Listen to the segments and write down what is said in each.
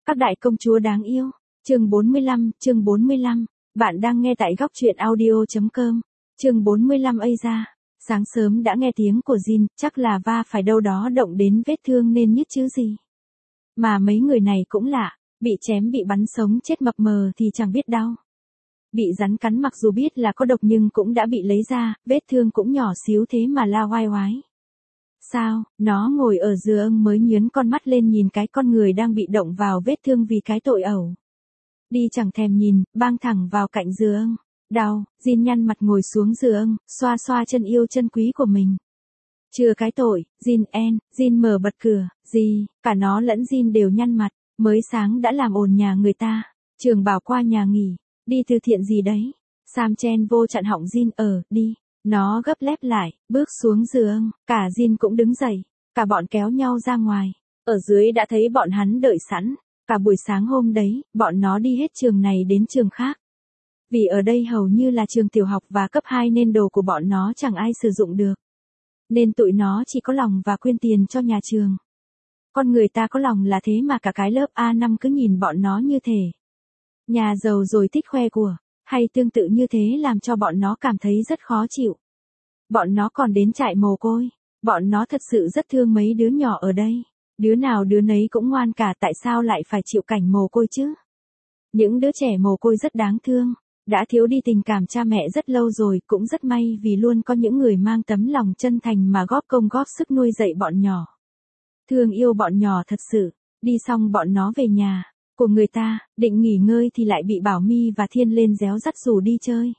Các đại công chúa đáng yêu. Chương 45. Bạn đang nghe tại góc truyện audio.com. Chương 45 ây da. Sáng sớm đã nghe tiếng của Jin, chắc là va phải đâu đó động đến vết thương nên nhức chứ gì. Mà mấy người này cũng lạ, bị chém bị bắn sống chết mập mờ thì chẳng biết đau. Bị rắn cắn mặc dù biết là có độc nhưng cũng đã bị lấy ra, vết thương cũng nhỏ xíu thế mà la oai oái. Sao, nó ngồi ở giường mới nhướng con mắt lên nhìn cái con người đang bị động vào vết thương vì cái tội ẩu. Đi chẳng thèm nhìn, bang thẳng vào cạnh giường. Đau, Jin nhăn mặt ngồi xuống giường, xoa xoa chân yêu chân quý của mình. Chưa cái tội, Jin mở bật cửa, gì, cả nó lẫn Jin đều nhăn mặt, mới sáng đã làm ồn nhà người ta. Trường bảo qua nhà nghỉ, đi từ thiện gì đấy. Sam chen vô chặn họng Jin đi. Nó gấp lép lại, bước xuống giường, cả Jin cũng đứng dậy, cả bọn kéo nhau ra ngoài. Ở dưới đã thấy bọn hắn đợi sẵn, cả buổi sáng hôm đấy, bọn nó đi hết trường này đến trường khác. Vì ở đây hầu như là trường tiểu học và cấp 2 nên đồ của bọn nó chẳng ai sử dụng được. Nên tụi nó chỉ có lòng và quyên tiền cho nhà trường. Con người ta có lòng là thế mà cả cái lớp A5 cứ nhìn bọn nó như thể nhà giàu rồi thích khoe của. Hay tương tự như thế làm cho bọn nó cảm thấy rất khó chịu. Bọn nó còn đến trại mồ côi. Bọn nó thật sự rất thương mấy đứa nhỏ ở đây. Đứa nào đứa nấy cũng ngoan cả, tại sao lại phải chịu cảnh mồ côi chứ? Những đứa trẻ mồ côi rất đáng thương. Đã thiếu đi tình cảm cha mẹ rất lâu rồi, cũng rất may vì luôn có những người mang tấm lòng chân thành mà góp công góp sức nuôi dạy bọn nhỏ. Thương yêu bọn nhỏ thật sự. Đi xong bọn nó về nhà của người ta, định nghỉ ngơi thì lại bị Bảo My và Thiên lên réo rắt rủ đi chơi.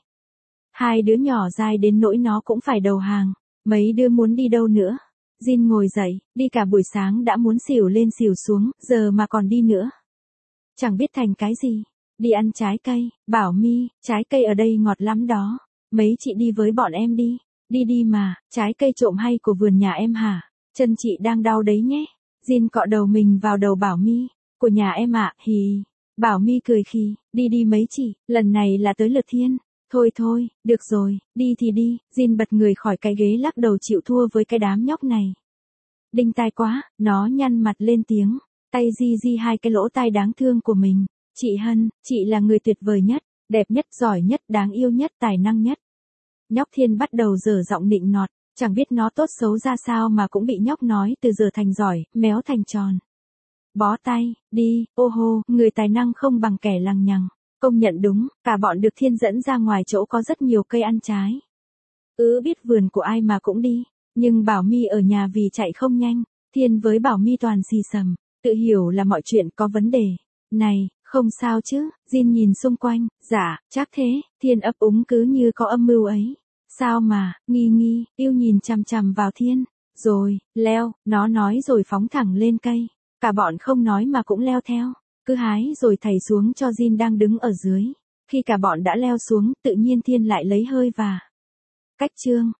Hai đứa nhỏ dai đến nỗi nó cũng phải đầu hàng. Mấy đứa muốn đi đâu nữa? Jin ngồi dậy, đi cả buổi sáng đã muốn xỉu lên xỉu xuống, giờ mà còn đi nữa. Chẳng biết thành cái gì. Đi ăn trái cây, Bảo My, trái cây ở đây ngọt lắm đó. Mấy chị đi với bọn em đi. Đi mà, trái cây trộm hay của vườn nhà em hả? Chân chị đang đau đấy nhé. Jin cọ đầu mình vào đầu Bảo My. Của nhà em ạ, hì. Bảo My cười khì, đi mấy chị, lần này là tới lượt Thiên. Thôi, được rồi, đi thì đi. Jin bật người khỏi cái ghế lắc đầu chịu thua với cái đám nhóc này. Đinh tai quá, nó nhăn mặt lên tiếng, tay di hai cái lỗ tai đáng thương của mình. Chị Hân, chị là người tuyệt vời nhất, đẹp nhất, giỏi nhất, đáng yêu nhất, tài năng nhất. Nhóc Thiên bắt đầu dở giọng nịnh nọt, chẳng biết nó tốt xấu ra sao mà cũng bị nhóc nói từ giờ thành giỏi, méo thành tròn. Bó tay, đi, ô hô, người tài năng không bằng kẻ lằng nhằng. Công nhận đúng, cả bọn được Thiên dẫn ra ngoài chỗ có rất nhiều cây ăn trái. Biết vườn của ai mà cũng đi, nhưng Bảo My ở nhà vì chạy không nhanh. Thiên với Bảo My toàn xì xầm, tự hiểu là mọi chuyện có vấn đề. Này, không sao chứ? Jin nhìn xung quanh, dạ, chắc thế. Thiên ấp úng cứ như có âm mưu ấy. Sao mà, nghi, yêu nhìn chằm chằm vào Thiên. Rồi, leo, nó nói rồi phóng thẳng lên cây. Cả bọn không nói mà cũng leo theo, cứ hái rồi thảy xuống cho Jin đang đứng ở dưới. Khi cả bọn đã leo xuống, tự nhiên Thiên lại lấy hơi và cách chương.